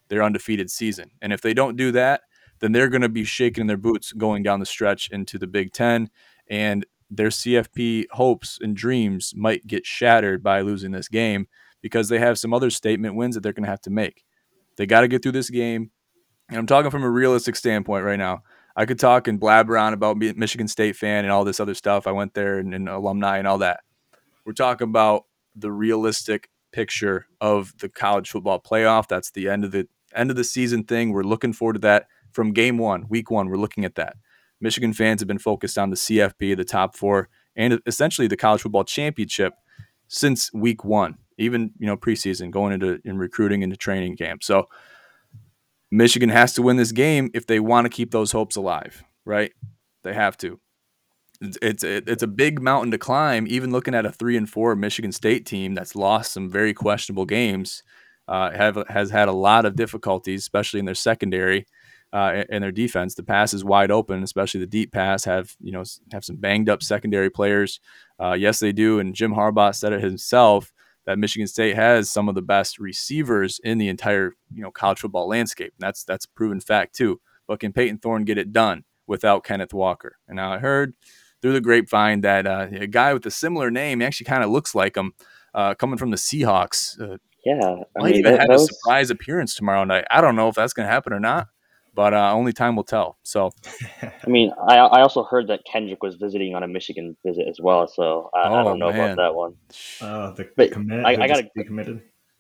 their undefeated season. And if they don't do that, then they're going to be shaking their boots going down the stretch into the Big Ten, and their C F P hopes and dreams might get shattered by losing this game because they have some other statement wins that they're going to have to make. They got to get through this game. And I'm talking from a realistic standpoint right now. I could talk and blabber on about being a Michigan State fan and all this other stuff. I went there and, and alumni and all that. We're talking about the realistic picture of the college football playoff. That's the end of the end of the season thing. We're looking forward to that from game one, week one. We're looking at that. Michigan fans have been focused on the C F P, the top four, and essentially the college football championship since week one, even, you know, preseason, going into in recruiting into training camp. So Michigan has to win this game if they want to keep those hopes alive, right? They have to. It's it's a big mountain to climb. Even looking at a three and four Michigan State team that's lost some very questionable games, uh, have has had a lot of difficulties, especially in their secondary uh, and their defense. The pass is wide open, especially the deep pass. Have you know have some banged up secondary players? Uh, yes, they do. And Jim Harbaugh said it himself that Michigan State has some of the best receivers in the entire you know college football landscape. And that's that's a proven fact too. But can Peyton Thorne get it done without Kenneth Walker? And now I heard through the grapevine that uh, a guy with a similar name actually kind of looks like him, uh, coming from the Seahawks. Uh, yeah, I might mean, even that, have that a was, surprise appearance tomorrow night. I don't know if that's going to happen or not, but uh, only time will tell. So, I mean, I I also heard that Kendrick was visiting on a Michigan visit as well, so I, I oh don't know about man, that one. Uh, the, the But commit I, who I just gotta, decommitted.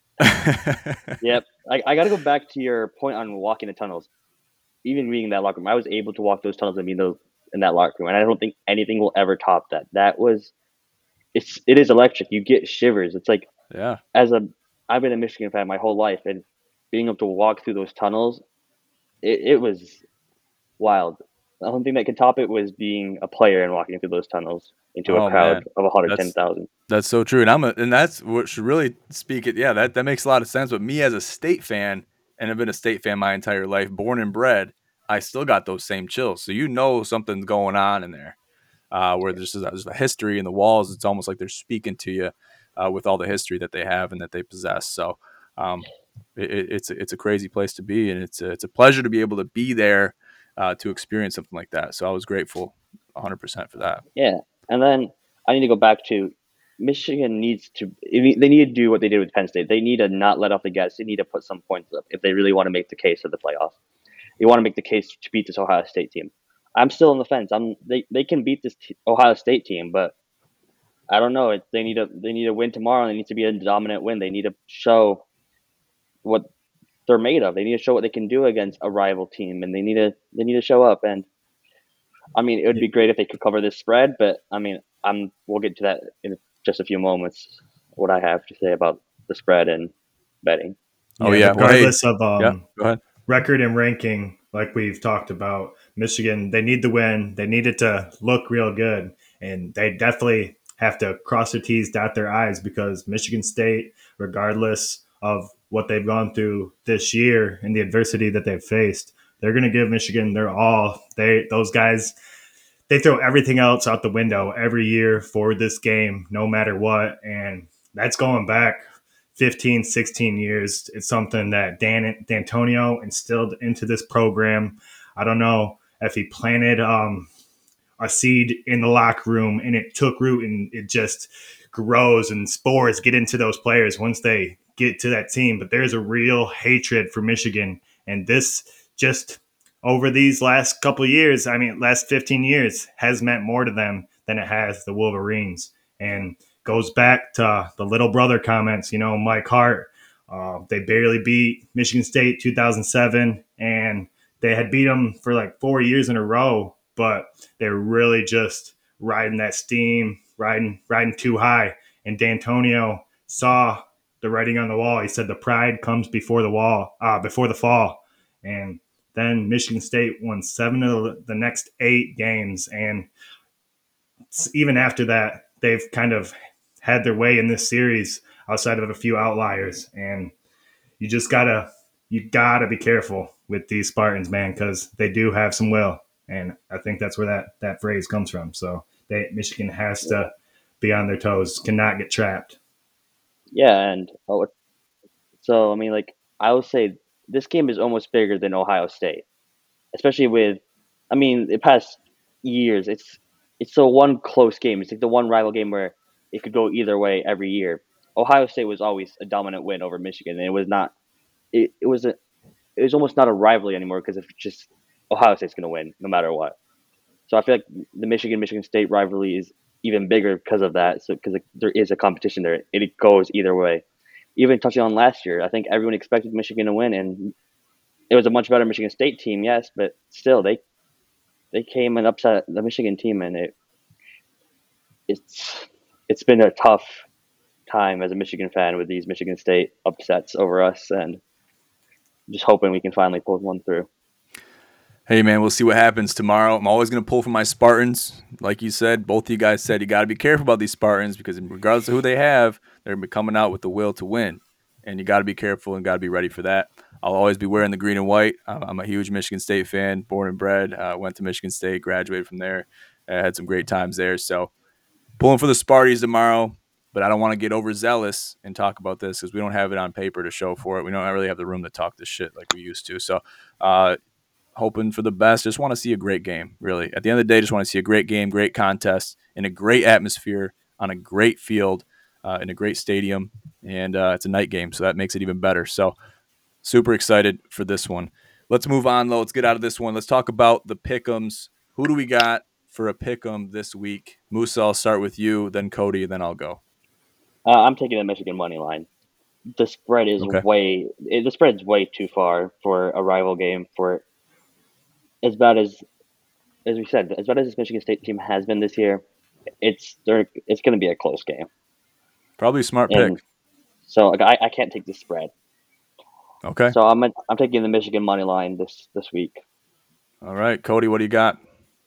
yep, I, I gotta go back to your point on walking the tunnels. Even being in that locker room, I was able to walk those tunnels and be in, those, in that locker room, and I don't think anything will ever top that. That was, it's it is electric. You get shivers. It's like, yeah. as a, I've been a Michigan fan my whole life, and being able to walk through those tunnels, it, it was wild. The only thing that could top it was being a player and walking through those tunnels into a Oh crowd man, of one hundred ten that's thousand. that's so true, and I'm a, and that's what should really speak it. Yeah, that that makes a lot of sense. But me as a State fan, and I've been a State fan my entire life, born and bred, I still got those same chills. So you know something's going on in there. Uh, where there's, there's a history in the walls. It's almost like they're speaking to you uh, with all the history that they have and that they possess. So um, it, it's it's a crazy place to be, and it's a, it's a pleasure to be able to be there uh, to experience something like that. So I was grateful one hundred percent for that. Yeah, and then I need to go back to Michigan needs to. They need to do what they did with Penn State. They need to not let off the gas. They need to put some points up if they really want to make the case for the playoffs. You want to make the case to beat this Ohio State team. I'm still on the fence. I'm they, they can beat this t- Ohio State team, but I don't know. It, they need a they need a win tomorrow. They need to be a dominant win. They need to show what they're made of. They need to show what they can do against a rival team, and they need to they need to show up. And I mean, it would be great if they could cover this spread, but I mean, I'm we'll get to that in just a few moments. What I have to say about the spread and betting. Oh yeah, well, hey, regardless of um, yeah, go ahead. record and ranking, like we've talked about, Michigan, they need the win. They need it to look real good, and they definitely have to cross their T's, dot their I's, because Michigan State, regardless of what they've gone through this year and the adversity that they've faced, they're going to give Michigan their all. They those guys, they throw everything else out the window every year for this game, no matter what, and that's going back fifteen, sixteen years. It's something that Dan D'Antonio instilled into this program. I don't know if he planted um, a seed in the locker room and it took root and it just grows and spores get into those players once they get to that team. But there's a real hatred for Michigan. And this just over these last couple of years, I mean, last fifteen years has meant more to them than it has the Wolverines. And goes back to the little brother comments, you know, Mike Hart. Uh, they barely beat Michigan State two thousand seven, and they had beat them for like four years in a row, but they're really just riding that steam, riding riding too high. And D'Antonio saw the writing on the wall. He said the pride comes before the wall, uh, before the fall. And then Michigan State won seven of the next eight games, and even after that, they've kind of had their way in this series outside of a few outliers. And you just gotta you gotta be careful with these Spartans, man, because they do have some will. And I think that's where that that phrase comes from. So they Michigan has to be on their toes, cannot get trapped. Yeah, and oh, so I mean, like I would say this game is almost bigger than Ohio State, especially with, I mean, the past years, it's it's the one close game. It's like the one rival game where it could go either way every year. Ohio State was always a dominant win over Michigan, and it was not. It, it was a. It was almost not a rivalry anymore because it's just Ohio State's going to win no matter what. So I feel like the Michigan Michigan State rivalry is even bigger because of that. So because there is a competition there, it goes either way. Even touching on last year, I think everyone expected Michigan to win, and it was a much better Michigan State team, yes, but still they they came and upset the Michigan team, and it it's it's been a tough time as a Michigan fan with these Michigan State upsets over us, and just hoping we can finally pull one through. Hey, man, we'll see what happens tomorrow. I'm always going to pull for my Spartans. Like you said, both of you guys said you got to be careful about these Spartans because regardless of who they have, they're going to be coming out with the will to win. And you got to be careful and got to be ready for that. I'll always be wearing the green and white. I'm a huge Michigan State fan, born and bred. Uh, went to Michigan State, graduated from there. Uh, had some great times there. So pulling for the Sparties tomorrow, but I don't want to get overzealous and talk about this because we don't have it on paper to show for it. We don't really have the room to talk this shit like we used to. So, uh, hoping for the best. Just want to see a great game, really. At the end of the day, just want to see a great game, great contest, in a great atmosphere, on a great field, uh, in a great stadium, and uh, it's a night game, so that makes it even better. So super excited for this one. Let's move on, though. Let's get out of this one. Let's talk about the pick'ems. Who do we got for a pick'em this week? Musa, I'll start with you, then Cody, then I'll go. Uh, I'm taking the Michigan money line. The spread is Okay. way the spread is way too far for a rival game. For as bad as as we said, as bad as this Michigan State team has been this year, it's they're, it's going to be a close game. Probably a smart And pick. so like, I, I can't take the spread. Okay. So I'm I'm taking the Michigan money line this this week. All right, Cody, what do you got?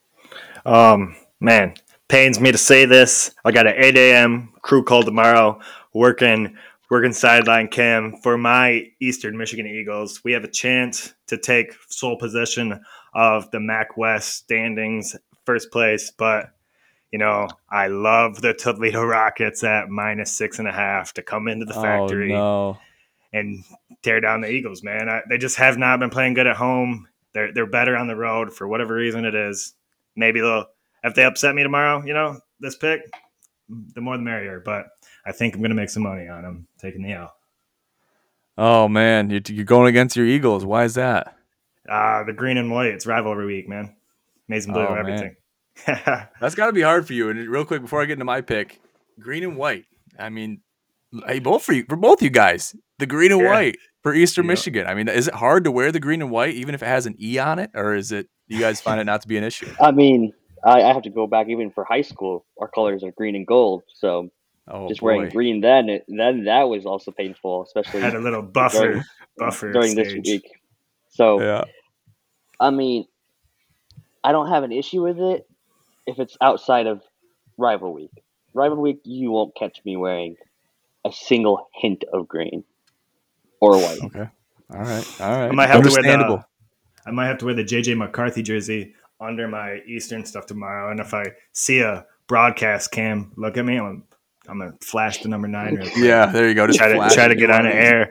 Um, man, pains me to say this. I got an eight a.m. crew call tomorrow, working working sideline cam for my Eastern Michigan Eagles. We have a chance to take sole possession of the M A C West standings, first place, but you know, I love the Toledo Rockets at minus six and a half to come into the factory Oh, no. and tear down the Eagles, man. I, they just have not been playing good at home. They're they're better on the road for whatever reason it is. Maybe they'll if they upset me tomorrow, you know, this pick, the more the merrier. But I think I'm going to make some money on them taking the L. Oh, man, you're, you're going against your Eagles. Why is that? Uh, the green and white, it's rivalry week, man. Maize and blue, Oh, everything. That's got to be hard for you. And real quick, before I get into my pick, green and white. I mean, hey, both for you, for both you guys, the green and Yeah. white for Eastern Yeah. Michigan. I mean, is it hard to wear the green and white even if it has an E on it, or is it? You guys find it not to be an issue? I mean, I, I have to go back even for high school. Our colors are green and gold, so Oh, just boy. wearing green then it, then that was also painful, especially Had a little buffer during, buffer during stage. this week. So Yeah. I mean, I don't have an issue with it if it's outside of rival week. Rival week, you won't catch me wearing a single hint of green or white. Okay. All right. All right. I might have to wear Understandable. the I might have to wear the J J McCarthy jersey under my Eastern stuff tomorrow. And if I see a broadcast cam look at me, I'm I'm gonna flash the number nine real quick. Yeah, there you go. Just try to flash try it. to get on the air.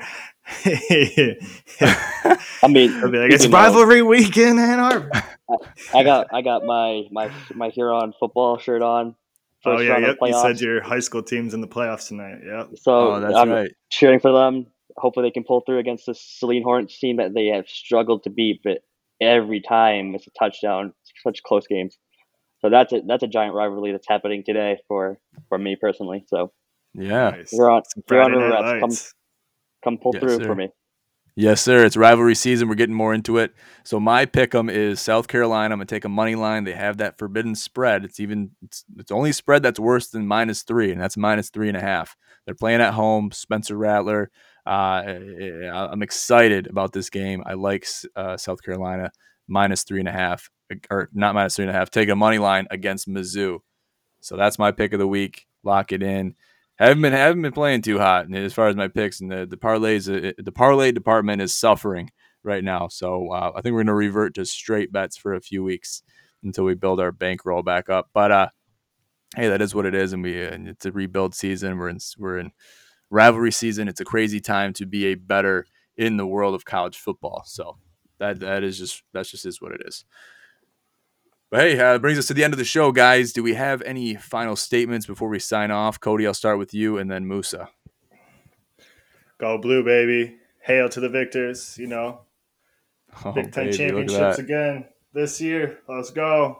I mean, I'll be like, it's speaking of- rivalry week in Ann Arbor. I got I got my my my Huron football shirt on. Oh First yeah, round of yep. You said playoffs. your high school team's in the playoffs tonight. Yep. So Oh, that's I'm right. cheering for them. Hopefully they can pull through against this Celine Hornets team that they have struggled to beat, but every time it's a touchdown. Such close games. So that's a that's a giant rivalry that's happening today for, for me personally. So Yeah. Nice. you're on Some you're on Friday the Night refs. Come Lights. come pull Yes, through sir. for me. Yes, sir. It's rivalry season. We're getting more into it. So my pick'em is South Carolina. I'm gonna take a money line. They have that forbidden spread. It's even it's it's only spread that's worse than minus three, and that's minus three and a half. They're playing at home. Spencer Rattler. Uh, I'm excited about this game. I like uh, South Carolina minus three and a half, or not minus three and a half. Take a money line against Mizzou. So that's my pick of the week. Lock it in. Haven't been haven't been playing too hot as far as my picks, and the the parlays uh, the parlay department is suffering right now. So uh, I think we're going to revert to straight bets for a few weeks until we build our bankroll back up. But uh, hey, that is what it is, and we uh, and it's a rebuild season. We're in we're in rivalry season. It's a crazy time to be a better in the world of college football. So that that is just that's just is what it is. But hey, uh, brings us to the end of the show, guys. Do we have any final statements before we sign off? Cody, I'll start with you, and then Musa. Go blue, baby. Hail to the victors, you know. Oh, Big Ten baby, look at championships that. again this year. Let's go.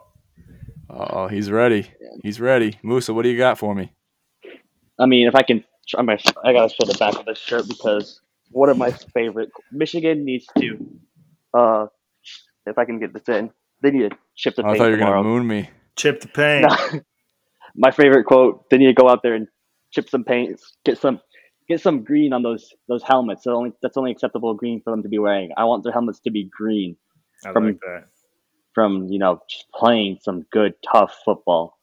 Oh, he's ready. He's ready. Musa, what do you got for me? I mean, if I can, I'm gonna, I gotta show the back of this shirt because one of my favorite. Michigan needs to, uh, if I can get this in, they need to chip the Oh, I paint thought you were tomorrow. gonna moon me. Chip the paint. No. My favorite quote: they need to go out there and chip some paint, get some, get some green on those those helmets. So only that's only acceptable green for them to be wearing. I want their helmets to be green. I from, like that. From you know just playing some good tough football.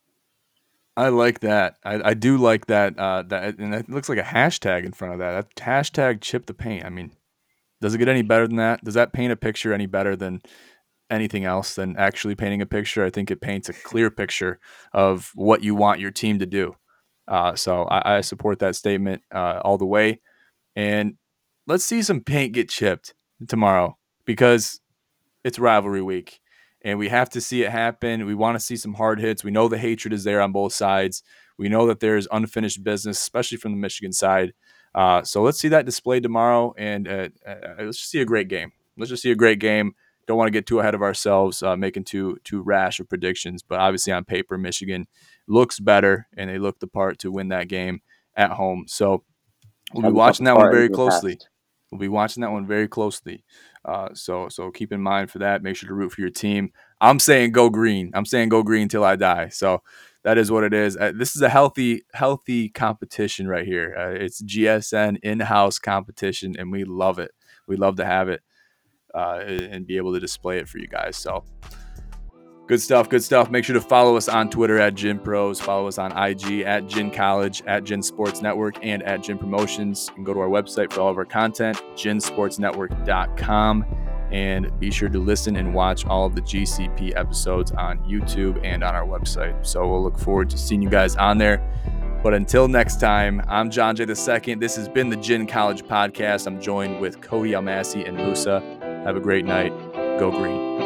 I like that. I, I do like that. Uh, that and it looks like a hashtag in front of that. That hashtag chip the paint. I mean, does it get any better than that? Does that paint a picture any better than anything else than actually painting a picture? I think it paints a clear picture of what you want your team to do. Uh, so I, I support that statement uh, all the way. And let's see some paint get chipped tomorrow because it's rivalry week. And we have to see it happen. We want to see some hard hits. We know the hatred is there on both sides. We know that there's unfinished business, especially from the Michigan side. Uh, so let's see that displayed tomorrow, and uh, uh, let's just see a great game. Let's just see a great game. Don't want to get too ahead of ourselves, uh, making too too rash of predictions. But obviously, on paper, Michigan looks better, and they look the part to win that game at home. So we'll be watching that one very closely. We'll be watching that one very closely. Uh, so so keep in mind for that. Make sure to root for your team. I'm saying go green. I'm saying go green till I die. So that is what it is. Uh, this is a healthy healthy competition right here. Uh, it's G S N in-house competition, and we love it. We love to have it uh, and be able to display it for you guys. So good stuff, good stuff. Make sure to follow us on Twitter at Gin Pros. Follow us on I G at Gin College, at Gin Sports Network, and at Gin Promotions. You can go to our website for all of our content, gin sports network dot com. And be sure to listen and watch all of the G C P episodes on YouTube and on our website. So we'll look forward to seeing you guys on there. But until next time, I'm John Jay the Second. This has been the Gin College Podcast. I'm joined with Cody Almasi and Musa. Have a great night. Go green.